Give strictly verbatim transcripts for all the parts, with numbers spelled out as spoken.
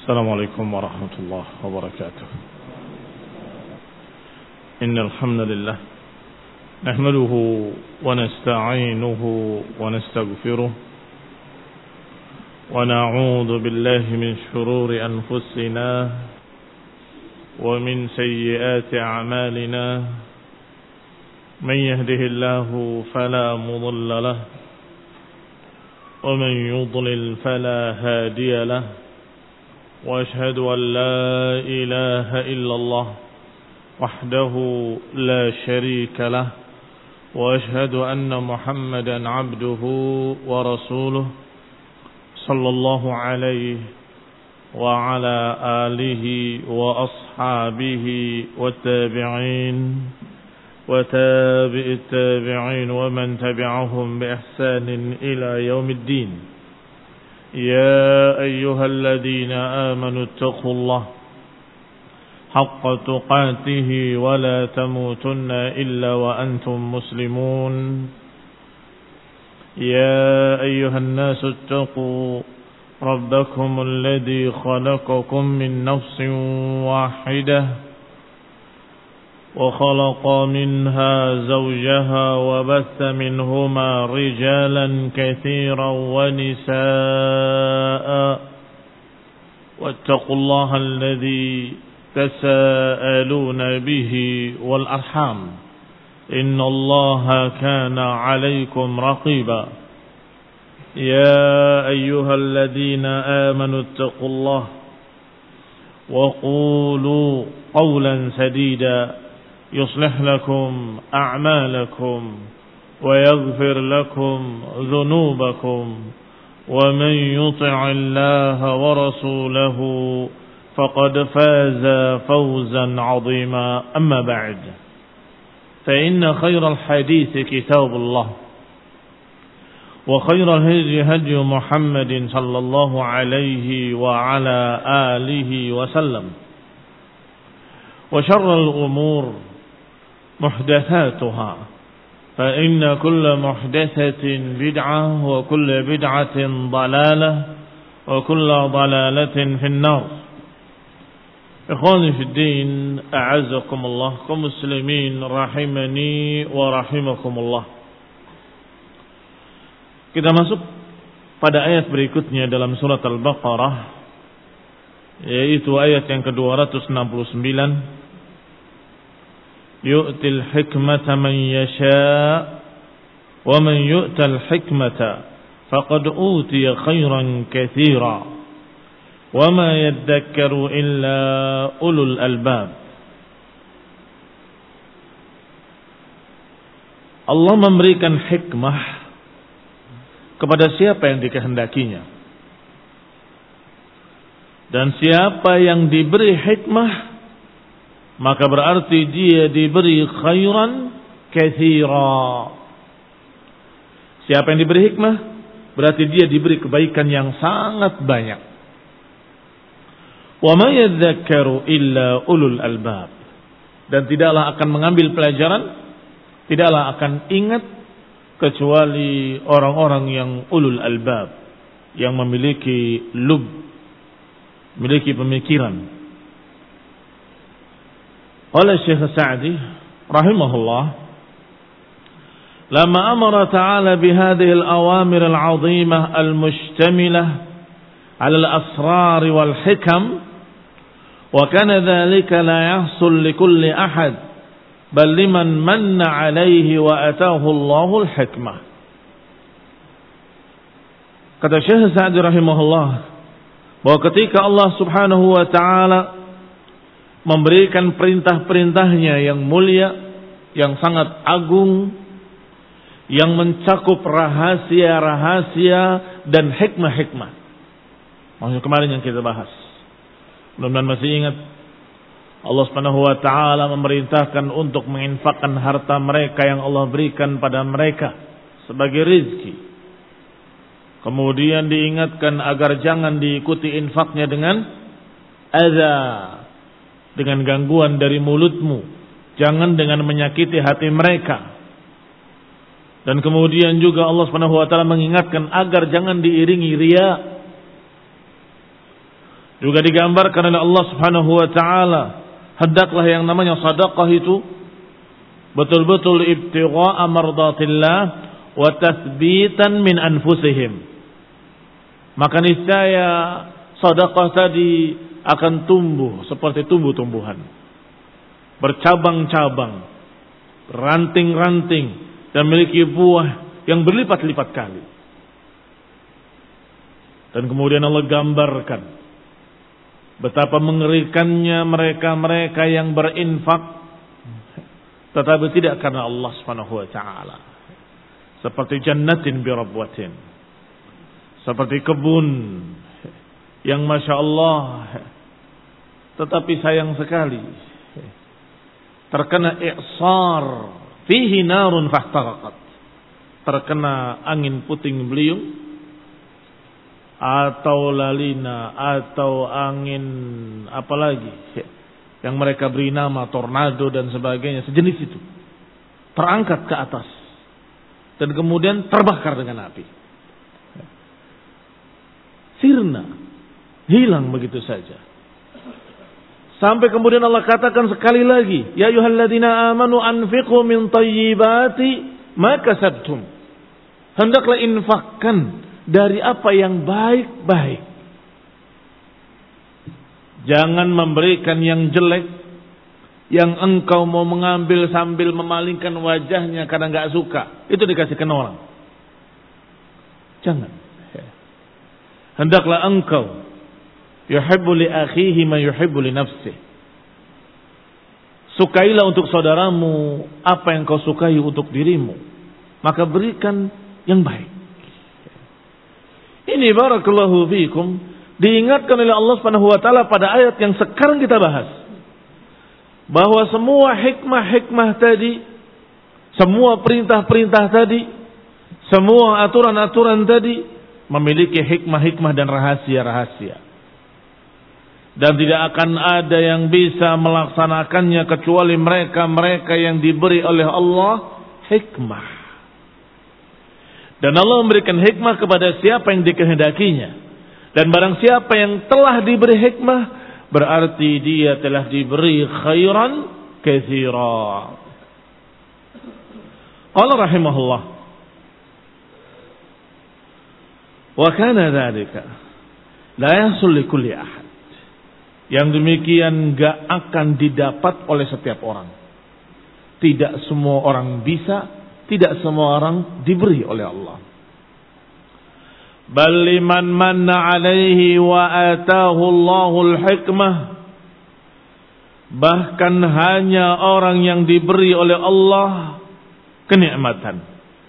السلام عليكم ورحمة الله وبركاته. إن الحمد لله نحمده ونستعينه ونستغفره ونعوذ بالله من شرور أنفسنا ومن سيئات أعمالنا. من يهده الله فلا مضل له ومن يضلل فلا هادي له. وأشهد أن لا إله إلا الله وحده لا شريك له. وأشهد أن محمدا عبده ورسوله صلى الله عليه وعلى آله وأصحابه والتابعين وتابع التابعين ومن تبعهم بإحسان إلى يوم الدين. يا أيها الذين آمنوا اتقوا الله حق تقاته ولا تموتن إلا وأنتم مسلمون. يا أيها الناس اتقوا ربكم الذي خلقكم من نفس واحدة وخلق منها زوجها وبث منهما رجالا كثيرا ونساء. واتقوا الله الذي تساءلون به والأرحام إن الله كان عليكم رقيبا. يا أيها الذين آمنوا اتقوا الله وقولوا قولا سديدا يصلح لكم أعمالكم ويغفر لكم ذنوبكم. ومن يطع الله ورسوله فقد فاز فوزا عظيما. أما بعد، فإن خير الحديث كتاب الله وخير الهدي هدي محمد صلى الله عليه وعلى آله وسلم. وشر الأمور محدثاتها فإن كل محدثة بدعة وكل بدعة ضلالة وكل ضلالة في النار. Ikhwani fi din, a'azzakumullah, kaum muslimin rahimani wa rahimakumullah. Kita masuk pada ayat berikutnya dalam surat Al-Baqarah, yaitu ayat yang ke-dua ratus enam puluh sembilan. Yu'til hikmata man yasha' wa man yu'tal hikmata faqad utiya khairan katsira. وَمَا يَذَّكَّرُ إِلَّا أُولُو الْأَلْبَابِ. Allah memberikan hikmah kepada siapa yang dikehendakinya. Dan siapa yang diberi hikmah, maka berarti dia diberi khairan katsira. Siapa yang diberi hikmah, berarti dia diberi kebaikan yang sangat banyak. Wa ma yadhakkaru illa ulul albab. Dan tidaklah akan mengambil pelajaran, tidaklah akan ingat kecuali orang-orang yang ulul albab, yang memiliki lub, memiliki pemikiran. Oleh Syekh Sa'di rahimahullah, lama amara ta'ala bihadhihi al-awamir al-'azimah al-mushtamilah 'ala al-asrar wal-hikam. وكان ذلك لا يحصل لكل أحد بل لمن من عليه وأتاه الله الحكمة. Kata Syekh Sa'di rahimahullah, bahwa ketika Allah subhanahu wa ta'ala memberikan perintah-perintahnya yang mulia, yang sangat agung, yang mencakup rahasia-rahasia dan hikmah-hikmah. Maksudnya kemarin yang kita bahas, mudah-mudahan masih ingat, Allah subhanahu wa ta'ala memerintahkan untuk menginfakkan harta mereka yang Allah berikan pada mereka sebagai rizki. Kemudian diingatkan agar jangan diikuti infaknya dengan adza, dengan gangguan dari mulutmu, jangan dengan menyakiti hati mereka. Dan kemudian juga Allah subhanahu wa ta'ala mengingatkan agar jangan diiringi riya, Juga digambarkan oleh Allah Subhanahu wa taala, hendaklah yang namanya sedekah itu betul-betul ibtigha'a mardatillah wa tathbitan min anfusihim. Maka niscaya sedekah tadi akan tumbuh seperti tumbuh-tumbuhan, bercabang-cabang, ranting-ranting, dan memiliki buah yang berlipat-lipat kali. Dan kemudian Allah gambarkan betapa mengerikannya mereka-mereka yang berinfak tetapi tidak karena Allah Subhanahu wa taala. Seperti jannatin bi rabwatin, seperti kebun yang Masya Allah tetapi sayang sekali terkena i'sar fihi narun fahtaqat, terkena angin puting beliung atau lalina atau angin apalagi yang mereka beri nama tornado dan sebagainya, sejenis itu, terangkat ke atas dan kemudian terbakar dengan api, sirna, hilang begitu saja. Sampai kemudian Allah katakan sekali lagi, ya ayyuhalladzina amanu anfiqu min thayyibati ma kasabtum. Hendaklah infakkan dari apa yang baik-baik. Jangan memberikan yang jelek, yang engkau mau mengambil sambil memalingkan wajahnya karena enggak suka. Itu dikasihkan orang. Jangan. Hendaklah engkau yuhibbu li akhihi ma yuhibbu li nafsihi. Sukailah untuk saudaramu apa yang kau sukai untuk dirimu. Maka berikan yang baik. Ini barakallahu fiikum diingatkan oleh Allah Subhanahu wa taala pada ayat yang sekarang kita bahas. Bahwa semua hikmah-hikmah tadi, semua perintah-perintah tadi, semua aturan-aturan tadi memiliki hikmah-hikmah dan rahasia-rahasia. Dan tidak akan ada yang bisa melaksanakannya kecuali mereka-mereka yang diberi oleh Allah hikmah. Dan Allah memberikan hikmah kepada siapa yang dikehendakinya. Dan barang siapa yang telah diberi hikmah, berarti dia telah diberi khairan katsira. Qala rahimahullah, wa kana dzalika la yahsul li kulli ahad. Yang demikian gak akan didapat oleh setiap orang. Tidak semua orang bisa, tidak semua orang diberi oleh Allah. Bal liman manna alaihi wa atahu Allahul hikmah. Bahkan hanya orang yang diberi oleh Allah kenikmatan,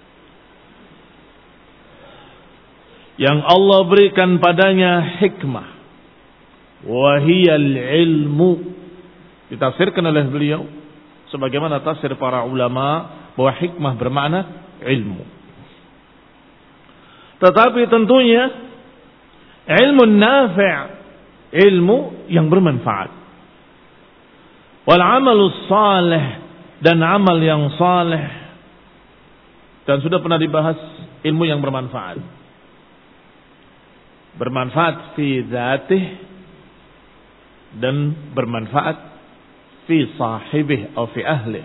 yang Allah berikan padanya hikmah, wahiyal ilmu, ditafsirkan oleh beliau sebagaimana tafsir para ulama bahwa hikmah bermakna ilmu. Tetapi tentunya ilmu nafi', ilmu yang bermanfaat. Wal amalus salih, dan amal yang saleh. Dan sudah pernah dibahas ilmu yang bermanfaat. Bermanfaat fi dzatih dan bermanfaat fi sahibih atau fi ahlih.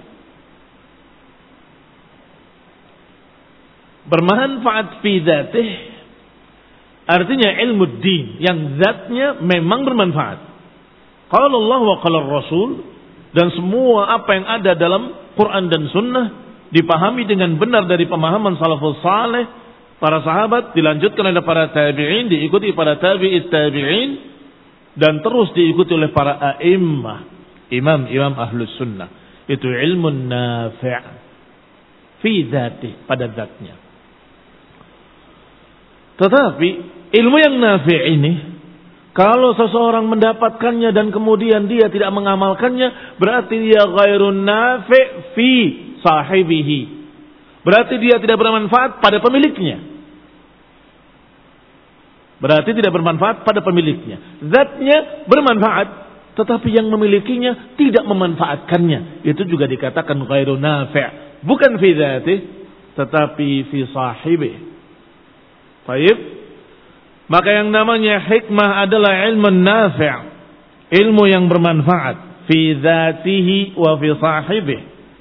Bermanfaat fi dzatih artinya ilmu din yang zatnya memang bermanfaat. Qala Allah wa qala Rasul, dan semua apa yang ada dalam Quran dan Sunnah dipahami dengan benar dari pemahaman salafus saleh, para sahabat, dilanjutkan oleh para tabi'in, diikuti para tabi'it tabi'in, dan terus diikuti oleh para a'immah, imam-imam ahlus sunnah. Itu ilmu nafi' fi dzatih, pada zatnya. Tetapi ilmu yang nafi' ini, kalau seseorang mendapatkannya dan kemudian dia tidak mengamalkannya, berarti dia ghairun nafi' fi sahibihi. Berarti dia tidak bermanfaat pada pemiliknya. Berarti tidak bermanfaat pada pemiliknya. Zatnya bermanfaat, tetapi yang memilikinya tidak memanfaatkannya. Itu juga dikatakan ghairun nafi'. Bukan fi dzatih, tetapi fi sahibihi. Baik. Maka yang namanya hikmah adalah ilmu nafi', ilmu yang bermanfaat fi dzatihi wa fi sahibih.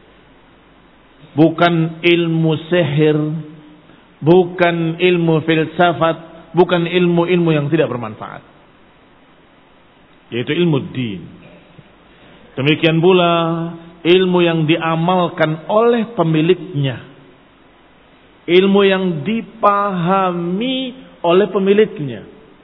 Bukan ilmu sihir, bukan ilmu filsafat, bukan ilmu-ilmu yang tidak bermanfaat. Yaitu ilmu din. Demikian pula ilmu yang diamalkan oleh pemiliknya. Ilmu yang dipahami oleh pemiliknya.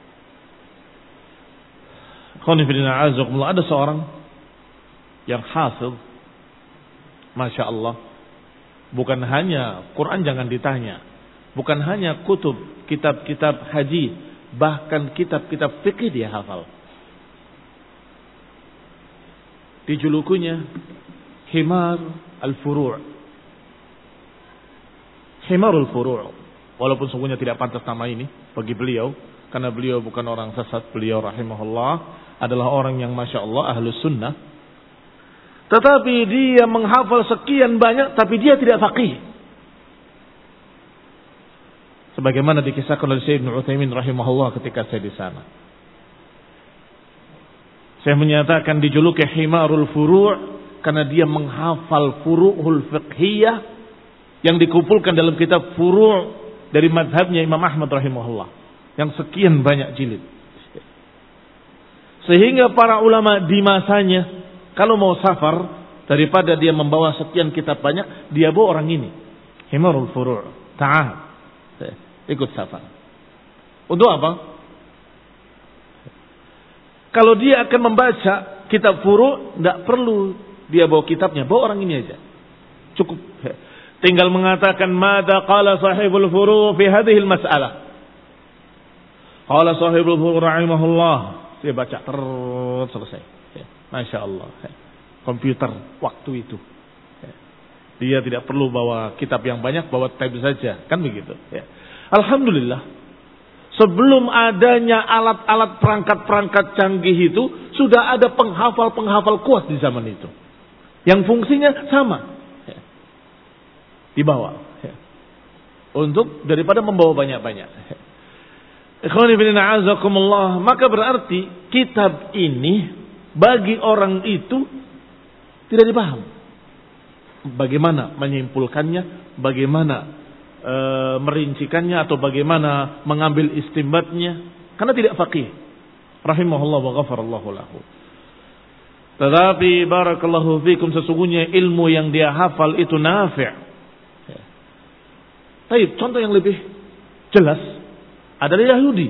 Ada seorang yang hafiz, Masya Allah, bukan hanya Quran jangan ditanya, bukan hanya kutub, kitab-kitab haji, bahkan kitab-kitab fikih dia hafal. Dijulukunya Himar al-Furu'. Himar al-Furu'. Walaupun sungguhnya tidak pantas nama ini bagi beliau, karena beliau bukan orang sesat. Beliau rahimahullah adalah orang yang Masya Allah ahlus sunnah. Tetapi dia menghafal sekian banyak, tapi dia tidak faqih. Sebagaimana dikisahkan oleh Syekh Ibnu Utsaimin rahimahullah ketika saya di sana. Saya menyatakan dijuluki Himarul Furu' karena dia menghafal furu'ul fiqhiyah yang dikumpulkan dalam kitab Furu' dari madhabnya Imam Ahmad rahimahullah yang sekian banyak jilid. Sehingga para ulama di masanya kalau mau safar, daripada dia membawa sekian kitab banyak, dia bawa orang ini, Himarul Furu', ta'al, ikut safar. Untuk apa? Kalau dia akan membaca kitab Furu', tidak perlu dia bawa kitabnya, bawa orang ini aja, cukup. Tinggal mengatakan mada qala sahibul furu' fi hadhihi al-mas'alah. Qala sahibul furu' rahimahullah. Dia baca terus selesai. Masya Allah. Komputer waktu itu. Dia tidak perlu bawa kitab yang banyak, bawa tab saja, kan begitu. Alhamdulillah. Sebelum adanya alat-alat perangkat-perangkat canggih itu, sudah ada penghafal-penghafal kuat di zaman itu. Yang fungsinya sama. Dibawa ya. Untuk daripada membawa banyak-banyak. Ikhwani fillah azakumullah, maka berarti kitab ini bagi orang itu tidak dipaham. Bagaimana menyimpulkannya, bagaimana e, merincikannya atau bagaimana mengambil istimbatnya, karena tidak faqih. Rahimahullah wa ghafarallahu lahu. Tetapi barakallahu fikum, sesungguhnya ilmu yang dia hafal itu nafi'. Baik, contoh yang lebih jelas adalah Yahudi.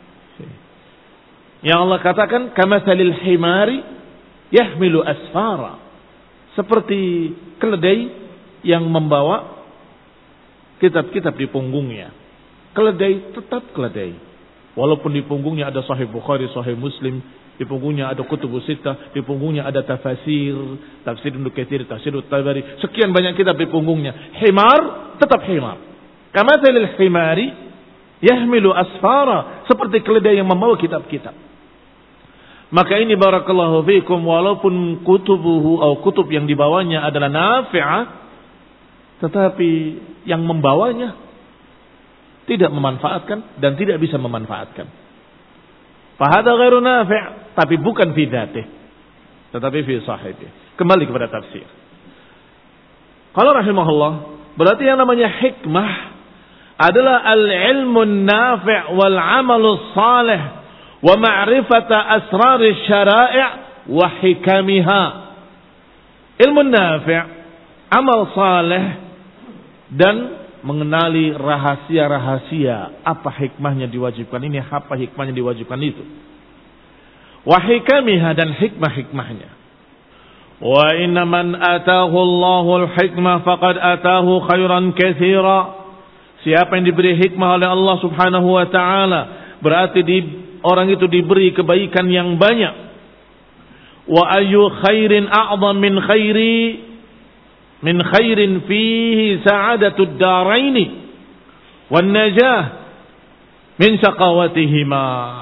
Yang Allah katakan kamatsalil himari yahmilu asfara. Seperti keledai yang membawa kitab-kitab di punggungnya. Keledai tetap keledai. Walaupun di punggungnya ada Sahih Bukhari, Sahih Muslim, di punggungnya ada Kutubus Sittah, di punggungnya ada tafsir, tafsir Ibnu Katsir, tafsir At-Tabari, sekian banyak kitab di punggungnya. Himar tetap himar. Kamatsalil himari yahmilu asfara, seperti keledai yang membawa kitab-kitab. Maka ini barakallahu fiikum, walaupun kutubuhu atau kutub yang dibawanya adalah nafi'ah, tetapi yang membawanya tidak memanfaatkan dan tidak bisa memanfaatkan. Fahada ghairu nafi', tapi bukan fi dzatih, tetapi fi sahibih. Kembali kepada tafsir. Kalau rahimahullah, berarti yang namanya hikmah adalah al-ilmu nafi' wal 'amalu salih wa ma'rifata asrar syara'i' wa hikamiha. Ilmu nafi', amal salih, dan mengenali rahasia-rahasia, apa hikmahnya diwajibkan ini, apa hikmahnya diwajibkan itu. Wa hikamiha, dan hikmah-hikmahnya. Wa inna man atahu Allahul hikmah faqad atahu khairan katsira. Siapa yang diberi hikmah oleh Allah Subhanahu wa taala, berarti di, orang itu diberi kebaikan yang banyak. Wa ayyu khairin a'zam min khairi min khairin fihi sa'adatud daraini wan najah min syaqawatihima.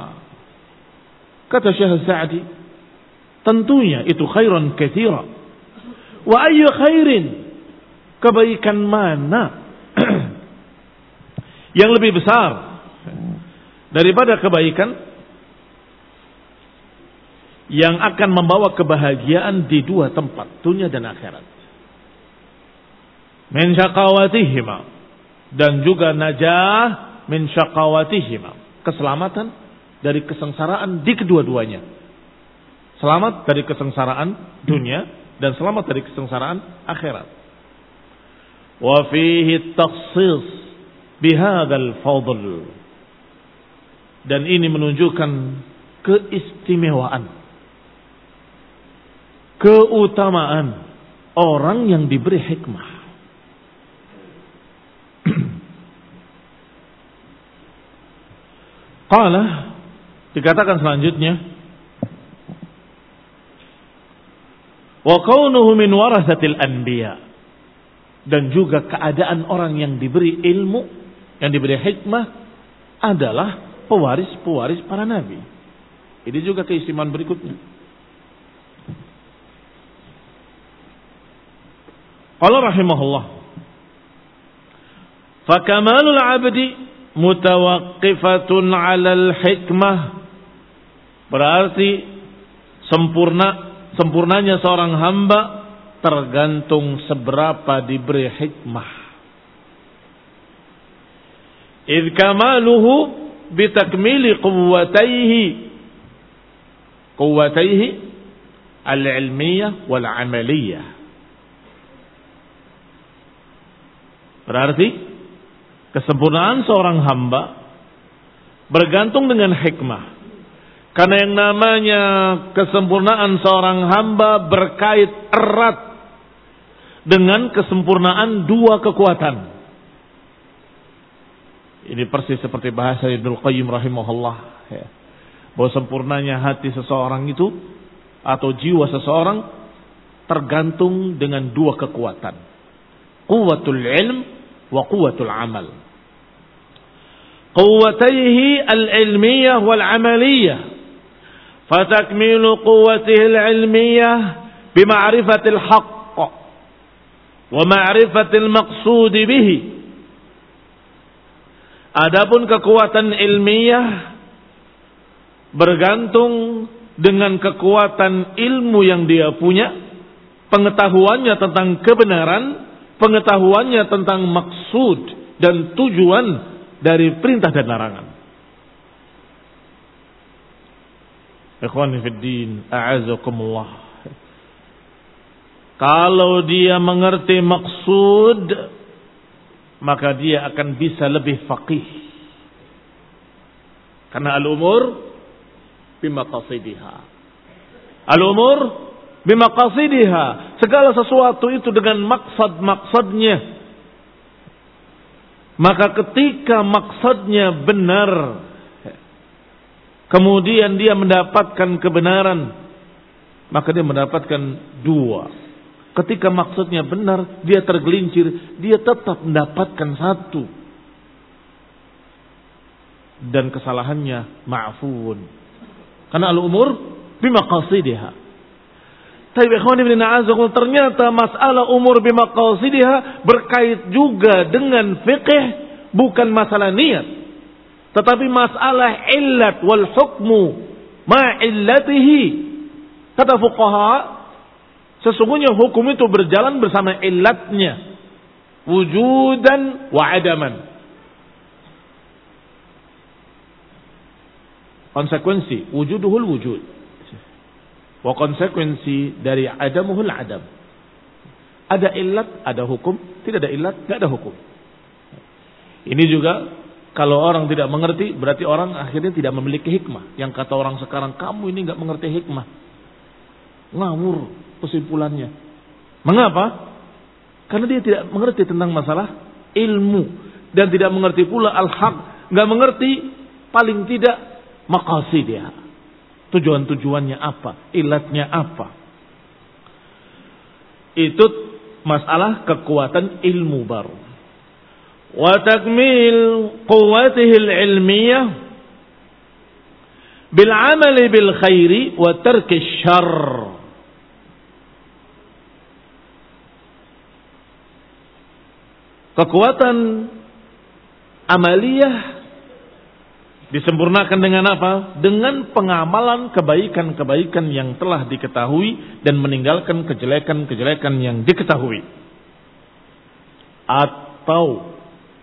Kata Syekh Sa'di, tentunya itu khairan katsira. Wa ayyu khairin, kebaikan mana yang lebih besar daripada kebaikan yang akan membawa kebahagiaan di dua tempat, dunia dan akhirat. Min syaqawatihima, dan juga najah min syaqawatihima, keselamatan dari kesengsaraan di kedua-duanya. Selamat dari kesengsaraan dunia dan selamat dari kesengsaraan akhirat. Wa fihi takhsis bihadzal fadl, dan ini menunjukkan keistimewaan, keutamaan orang yang diberi hikmah. Qala, dikatakan selanjutnya, wa kaunuhu min warasatil anbiya, dan juga keadaan orang yang diberi ilmu, yang diberi hikmah adalah pewaris-pewaris para nabi. Ini juga keistimewaan berikutnya. Qala rahimahullah, fa kamalul 'abdi mutawaqqifatun 'alal hikmah, berarti sempurna sempurnanya seorang hamba tergantung seberapa diberi hikmah. Idh kamaluhu bitakmili quwwatayhi quwwatayhi al-ilmiyah wal 'amaliyah. Berarti kesempurnaan seorang hamba bergantung dengan hikmah. Karena yang namanya kesempurnaan seorang hamba berkait erat dengan kesempurnaan dua kekuatan. Ini persis seperti bahasa Ibnu Qayyim rahimahullah, ya, bahwa sempurnanya hati seseorang itu atau jiwa seseorang tergantung dengan dua kekuatan, quwwatul ilm wa quwwatul amal. Quwwatayhi al-ilmiyah wal amaliyah, fatakmilu quwwatihi al-ilmiyah bima'rifatil haqq wa ma'rifatil maqsud bihi. Adapun kekuatan ilmiah bergantung dengan kekuatan ilmu yang dia punya, pengetahuannya tentang kebenaran, pengetahuannya tentang maksud dan tujuan dari perintah dan larangan. Ikhwani fid din, a'azakumullah. Kalau dia mengerti maksud, maka dia akan bisa lebih faqih. Karena al-umur bimaqasidiha. Al-umur bimaqasidiha. Segala sesuatu itu dengan maksud-maksudnya. Maka ketika maksudnya benar, kemudian dia mendapatkan kebenaran, maka dia mendapatkan dua. Ketika maksudnya benar, dia tergelincir, dia tetap mendapatkan satu. Dan kesalahannya ma'fun. Karena al-umur bimaqasidiha. Tapi ikhwan ibn a'azakum, ternyata masalah umur bimaqasidiha berkait juga dengan fiqh, bukan masalah niat. Tetapi masalah illat wal hukmu ma'illatihi. Kata fuqaha, sesungguhnya hukum itu berjalan bersama illatnya, wujudan wa adaman. Konsekuensi wujuduhul wujud, wa konsekuensi dari adamuhul adam. Ada illat, ada hukum. Tidak ada illat, tidak ada hukum. Ini juga kalau orang tidak mengerti, berarti orang akhirnya tidak memiliki hikmah. Yang kata orang sekarang, kamu ini nggak mengerti hikmah, ngawur kesimpulannya. Mengapa? Karena dia tidak mengerti tentang masalah ilmu dan tidak mengerti pula al-haq, nggak mengerti paling tidak maqasidnya, tujuan-tujuannya apa, ilatnya apa. Itu masalah kekuatan ilmu baru. Wa takmil quwwatihi al-ilmiyah bil amali bil khairi wa tarki syarr. Kekuatan amaliyah Disempurnakan dengan apa? Dengan pengamalan kebaikan-kebaikan yang telah diketahui dan meninggalkan kejelekan-kejelekan yang diketahui. Atau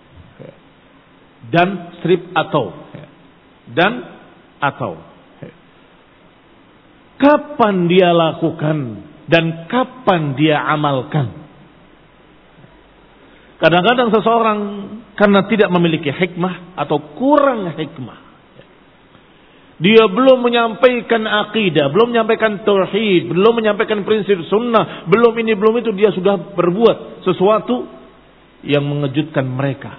dan strip atau dan atau kapan dia lakukan dan kapan dia amalkan. Kadang-kadang seseorang karena tidak memiliki hikmah atau kurang hikmah, dia belum menyampaikan akidah, belum menyampaikan tauhid, belum menyampaikan prinsip sunnah, belum ini belum itu, dia sudah berbuat sesuatu yang mengejutkan mereka.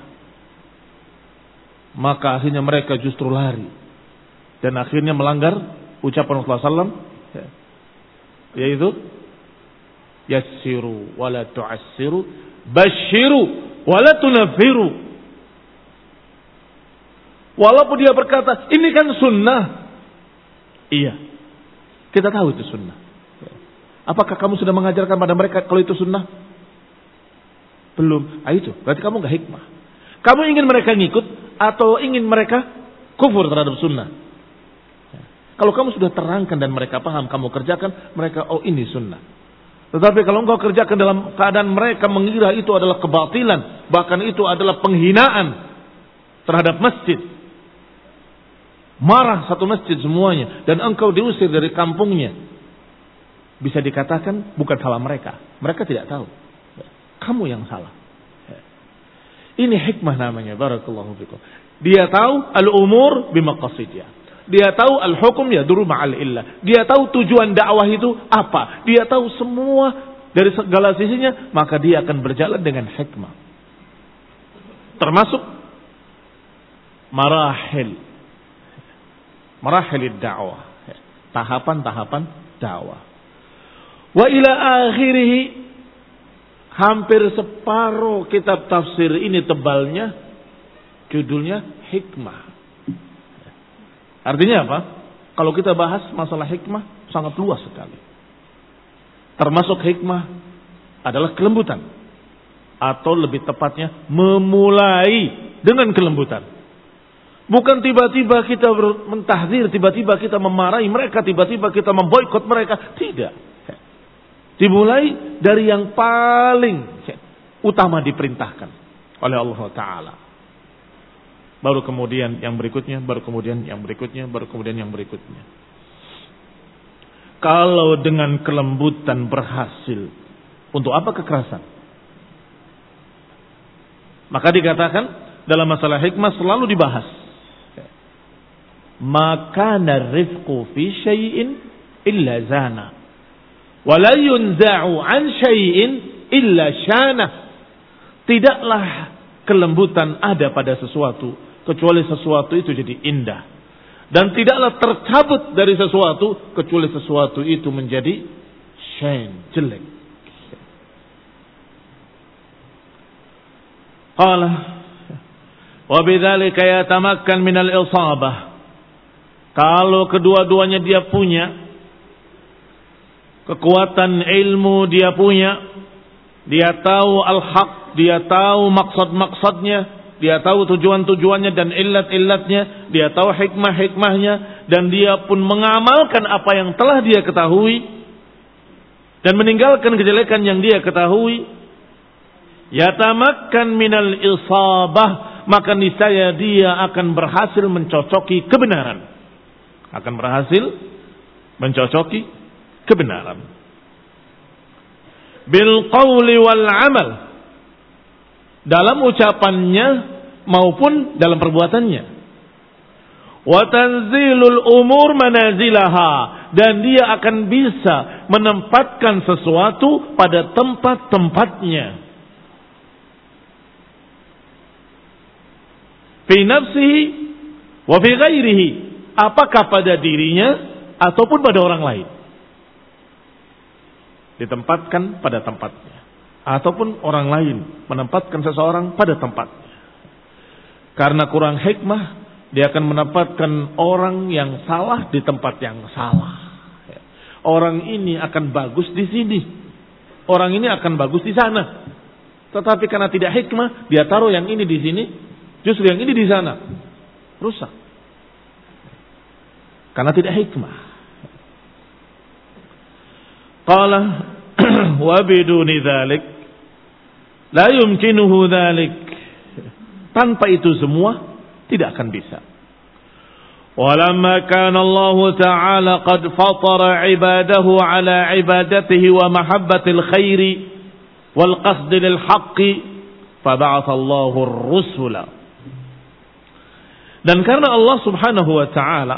Maka akhirnya mereka justru lari dan akhirnya melanggar ucapan Rasulullah sallallahu alaihi wasallam, yaitu yassiru wala tu'assiru, basyiru wala tunaffiru. Walaupun dia berkata ini kan sunnah, iya, kita tahu itu sunnah. Apakah kamu sudah mengajarkan pada mereka kalau itu sunnah? Belum. Ah, itu berarti kamu gak hikmah. Kamu ingin mereka ngikut atau ingin mereka kufur terhadap sunnah? Kalau kamu sudah terangkan dan mereka paham, kamu kerjakan, mereka oh ini sunnah. Tetapi kalau engkau kerjakan dalam keadaan mereka mengira itu adalah kebatilan, bahkan itu adalah penghinaan terhadap masjid, marah satu masjid semuanya, dan engkau diusir dari kampungnya, bisa dikatakan bukan salah mereka. Mereka tidak tahu. Kamu yang salah. Ini hikmah namanya. Barakallahu fikum. Dia tahu al-umur bimaqasidiyah. Dia tahu al-hukum yaduru ma'al illah. Dia tahu tujuan dakwah itu apa. Dia tahu semua dari segala sisinya. Maka dia akan berjalan dengan hikmah. Termasuk marahil. Marahil dakwah. Tahapan-tahapan dakwah. Wa ila akhirih. Hampir separuh kitab tafsir ini tebalnya. Judulnya hikmah. Artinya apa? Kalau kita bahas masalah hikmah sangat luas sekali. Termasuk hikmah adalah kelembutan. Atau lebih tepatnya memulai dengan kelembutan. Bukan tiba-tiba kita mentahzir, tiba-tiba kita memarahi mereka, tiba-tiba kita memboikot mereka. Tidak. Dimulai dari yang paling utama diperintahkan oleh Allah Ta'ala. Baru kemudian yang berikutnya, baru kemudian yang berikutnya, baru kemudian yang berikutnya. Kalau dengan kelembutan berhasil, untuk apa kekerasan? Maka dikatakan dalam masalah hikmah selalu dibahas. Maka narifqu fi syai'in illa zana. Wa la yunza'u an syai'in illa syana. Tidaklah kelembutan ada pada sesuatu kecuali sesuatu itu jadi indah. Dan tidaklah tercabut dari sesuatu kecuali sesuatu itu menjadi syain, jelek. Qala wa bidzalika yatamakkan minal isabah. Kalau kedua-duanya dia punya kekuatan ilmu, dia punya, dia tahu al-haq, dia tahu maksud-maksudnya, dia tahu tujuan-tujuannya dan illat-illatnya, dia tahu hikmah-hikmahnya, dan dia pun mengamalkan apa yang telah dia ketahui dan meninggalkan kejelekan yang dia ketahui. Yatamakkan minal isabah, maka niscaya dia akan berhasil mencocoki kebenaran. Akan berhasil mencocoki kebenaran. Bil qawli wal amal, dalam ucapannya maupun dalam perbuatannya. Wa tanzilul umur manazilaha, dan dia akan bisa menempatkan sesuatu pada tempat-tempatnya. Fi nafsihi wa fi ghairihi, apakah pada dirinya ataupun pada orang lain. Ditempatkan pada tempatnya. Ataupun orang lain menempatkan seseorang pada tempatnya. Karena kurang hikmah, dia akan menempatkan orang yang salah di tempat yang salah. Orang ini akan bagus di sini, orang ini akan bagus di sana. Tetapi karena tidak hikmah, dia taruh yang ini di sini, justru yang ini di sana. Rusak. Karena tidak hikmah. Qala wa biduni dzalik la yumkinuhu dzalik. Tanpa itu semua tidak akan bisa. Walamma kana Allah Ta'ala qad fatara ibadahu ala ibadatihi wa mahabbatil khairi wal qasdi lil haqqi faba'atha Allahu ar-rusula. Dan karena Allah Subhanahu wa taala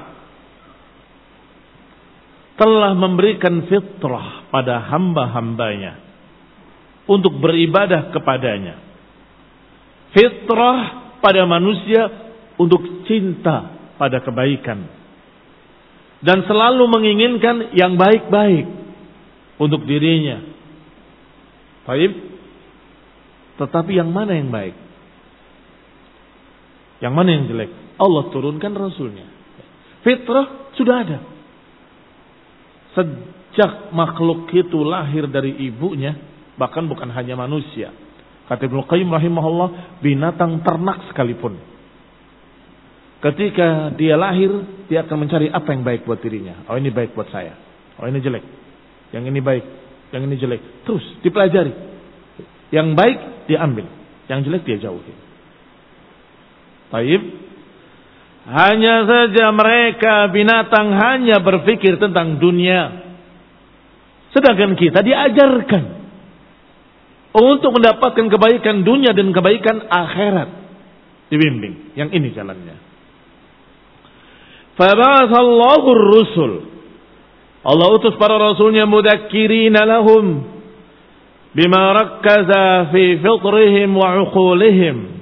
telah memberikan fitrah pada hamba-hambanya untuk beribadah kepadanya. Fitrah pada manusia untuk cinta pada kebaikan. Dan selalu menginginkan yang baik-baik untuk dirinya. Baik. Tetapi yang mana yang baik? Yang mana yang jelek? Allah turunkan Rasulnya. Fitrah sudah ada. Sejak makhluk itu lahir dari ibunya, bahkan bukan hanya manusia. Kata Ibnu Qayyim rahimahullah, binatang ternak sekalipun, ketika dia lahir, dia akan mencari apa yang baik buat dirinya. Oh, ini baik buat saya. Oh, ini jelek. Yang ini baik. Yang ini jelek. Terus dipelajari. Yang baik dia ambil, yang jelek dia jauhi. Baik. Hanya saja mereka binatang hanya berpikir tentang dunia. Sedangkan kita diajarkan untuk mendapatkan kebaikan dunia dan kebaikan akhirat. Dibimbing. Yang ini jalannya. Faba'athallahu ar-rusul. Allah utus para rasulnya mudakkirina lahum bima rakkaza fi fitrihim wa uqulihim.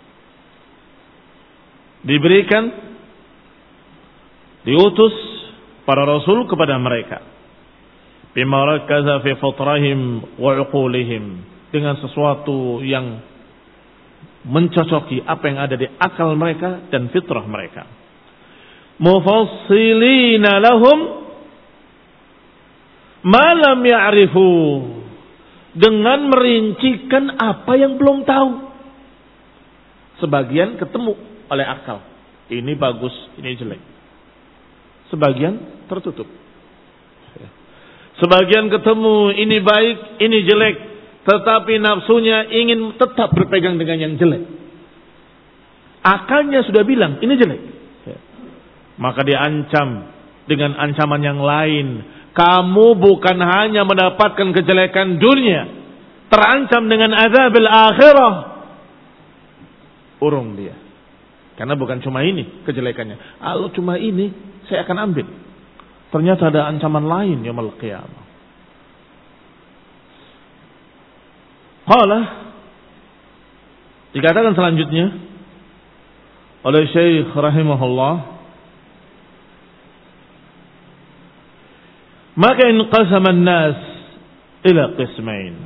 Diberikan, diutus para rasul kepada mereka bima rakkaza fi fitrihim wa uqulihim, dengan sesuatu yang mencocoki apa yang ada di akal mereka dan fitrah mereka. Mufassilina lahum ma lam ya'rifu, dengan merincikan apa yang belum tahu. Sebagian ketemu oleh akal, ini bagus, ini jelek. Sebagian tertutup. Sebagian ketemu ini baik, ini jelek, tetapi nafsunya ingin tetap berpegang dengan yang jelek. Akalnya sudah bilang ini jelek, maka diancam dengan ancaman yang lain. Kamu bukan hanya mendapatkan kejelekan dunia, terancam dengan azabil akhirah. Urung dia. Karena bukan cuma ini kejelekannya. Kalau cuma ini saya akan ambil. Ternyata ada ancaman lain yaumul qiyamah. Qala, dikatakan selanjutnya oleh Syekh rahimahullah, maka inqasama an-nas ila qismain.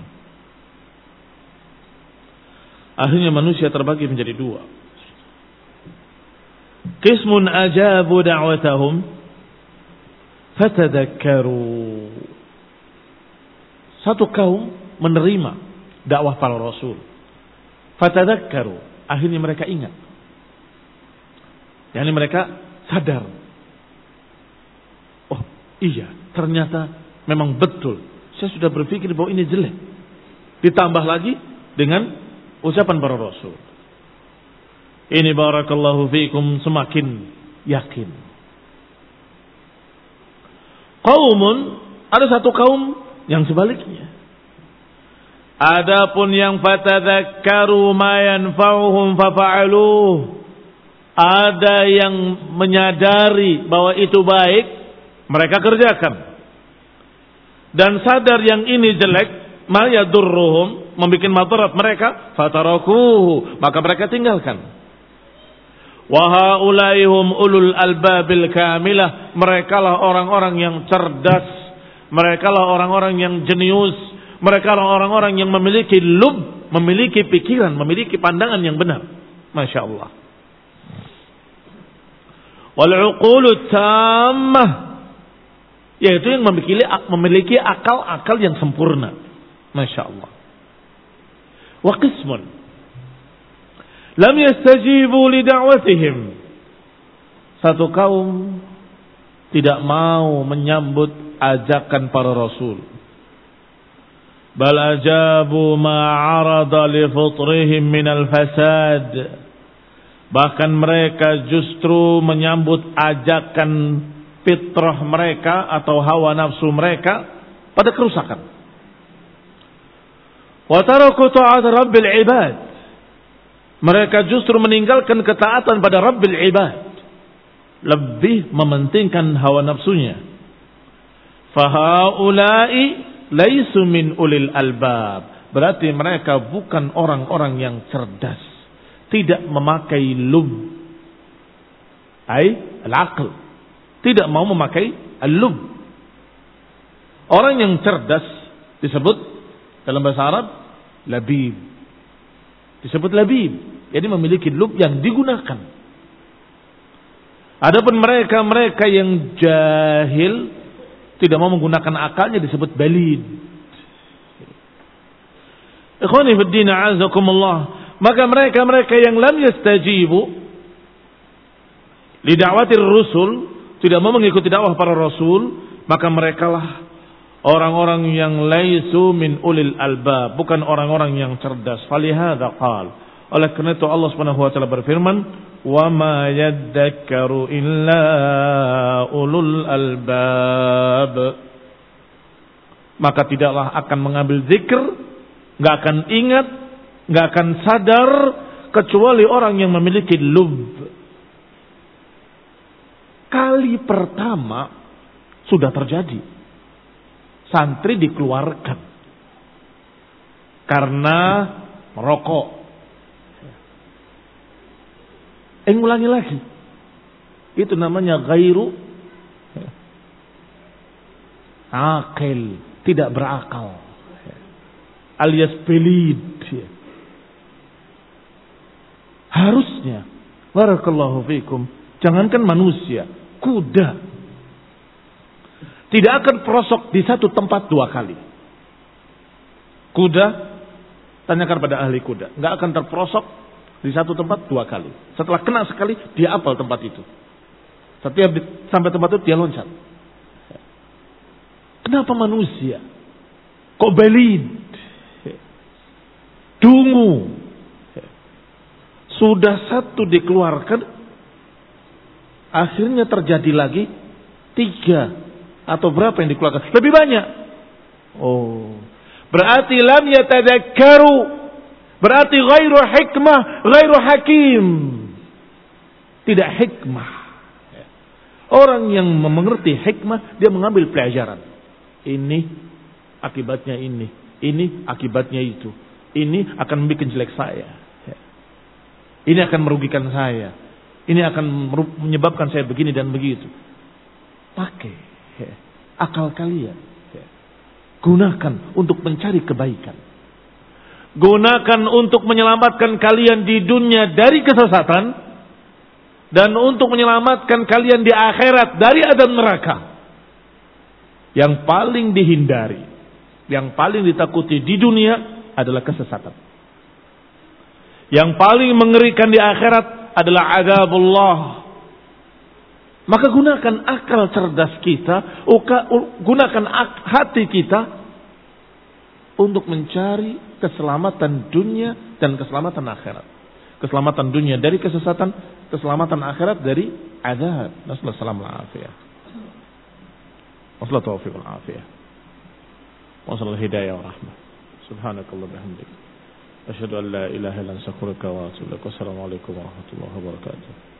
Akhirnya manusia terbagi menjadi dua. Qismun ajabu da'watahum fatadakkaru. Satu kaum menerima dakwah para rasul. Fatadakkaru, akhirnya mereka ingat. Yani mereka sadar. Oh, iya, ternyata memang betul. Saya sudah berpikir bahwa ini jelek. Ditambah lagi dengan ucapan para rasul. Ini barakallahu fiikum semakin yakin. Qaumun, ada satu kaum yang sebaliknya. Adapun yang fatadzakkaru ma yanfa'uhum fafa'aluh. Ada yang menyadari bahwa itu baik, mereka kerjakan. Dan sadar yang ini jelek, ma yadurruhum, membikin madarat mereka, fatarakuhu, maka mereka tinggalkan. Wa haulaihum ulul albabil kamilah, merekalah orang-orang yang cerdas, merekalah orang-orang yang jenius, merekalah orang-orang yang memiliki lub, memiliki pikiran, memiliki pandangan yang benar. Masya Allah. Wal uqulu tammah, yaitu yang memiliki memiliki akal-akal yang sempurna. Masya Allah. Wa qismun lam yastajibu li da'watihim, satu kaum tidak mau menyambut ajakan para rasul. Bal ajabu ma 'arada li futrihim min al-fasad. Bahkan mereka justru menyambut ajakan fitrah mereka atau hawa nafsu mereka pada kerusakan. Wa taraku ta'at rabbil ibad. Mereka justru meninggalkan ketaatan pada Rabbil ibad. Lebih mementingkan hawa nafsunya. Fahaulai laisu min ulil albab. Berarti mereka bukan orang-orang yang cerdas. Tidak memakai lub. Ay, al-aql. Tidak mau memakai al-lub. Orang yang cerdas disebut dalam bahasa Arab labib. Disebut labib. Jadi memiliki lub yang digunakan. Adapun mereka-mereka yang jahil tidak mau menggunakan akalnya disebut balid. Ikhwani fi din a'azakumullah. Maka mereka-mereka yang lam yastajibu li da'watir rusul, tidak mau mengikuti dakwah para rasul, maka merekalah orang-orang yang laisu min ulil albab, bukan orang-orang yang cerdas. Falihadza qala, oleh karena itu Allah Subhanahu wa taala berfirman, "Wa ma yadzakkaru illa ulul albab." Maka tidaklah akan mengambil zikr, enggak akan ingat, enggak akan sadar kecuali orang yang memiliki lub. Kali pertama sudah terjadi. Santri dikeluarkan karena merokok. Eh, ngulangi lagi. Itu namanya ghairu akil, tidak berakal. Alias pelid. Harusnya, barakallahu fikum, jangankan manusia, kuda tidak akan prosok di satu tempat dua kali. Kuda, tanyakan pada ahli kuda, nggak akan terprosok di satu tempat dua kali. Setelah kena sekali, dia apal tempat itu. Setiap sampai tempat itu dia loncat. Kenapa manusia kok balid, dungu? Sudah satu dikeluarkan, akhirnya terjadi lagi tiga atau berapa yang dikeluarkan? Lebih banyak. Oh, berarti lam yatadakkaru, berarti ghairu hikmah, ghairu hakim. Tidak hikmah. Orang yang mengerti hikmah, dia mengambil pelajaran. Ini akibatnya ini, ini akibatnya itu. Ini akan membuat jelek saya. Ini akan merugikan saya. Ini akan menyebabkan saya begini dan begitu. Pakai akal kalian. Gunakan untuk mencari kebaikan. Gunakan untuk menyelamatkan kalian di dunia dari kesesatan. Dan untuk menyelamatkan kalian di akhirat dari azab neraka. Yang paling dihindari, yang paling ditakuti di dunia adalah kesesatan. Yang paling mengerikan di akhirat adalah azabullah. Maka gunakan akal cerdas kita, gunakan hati kita untuk mencari keselamatan dunia dan keselamatan akhirat. Keselamatan dunia dari kesesatan, keselamatan akhirat dari azab. Nasallallahu alaihi wasallam. Taufiq wal afiyah. Wasallallahu hidayah wa rahmah. Subhanakallah bihamdik. Asyhadu an la ilaha illa anta astaghfiruka wa atubu ilaik. Wassalamu alaikum warahmatullahi wabarakatuh.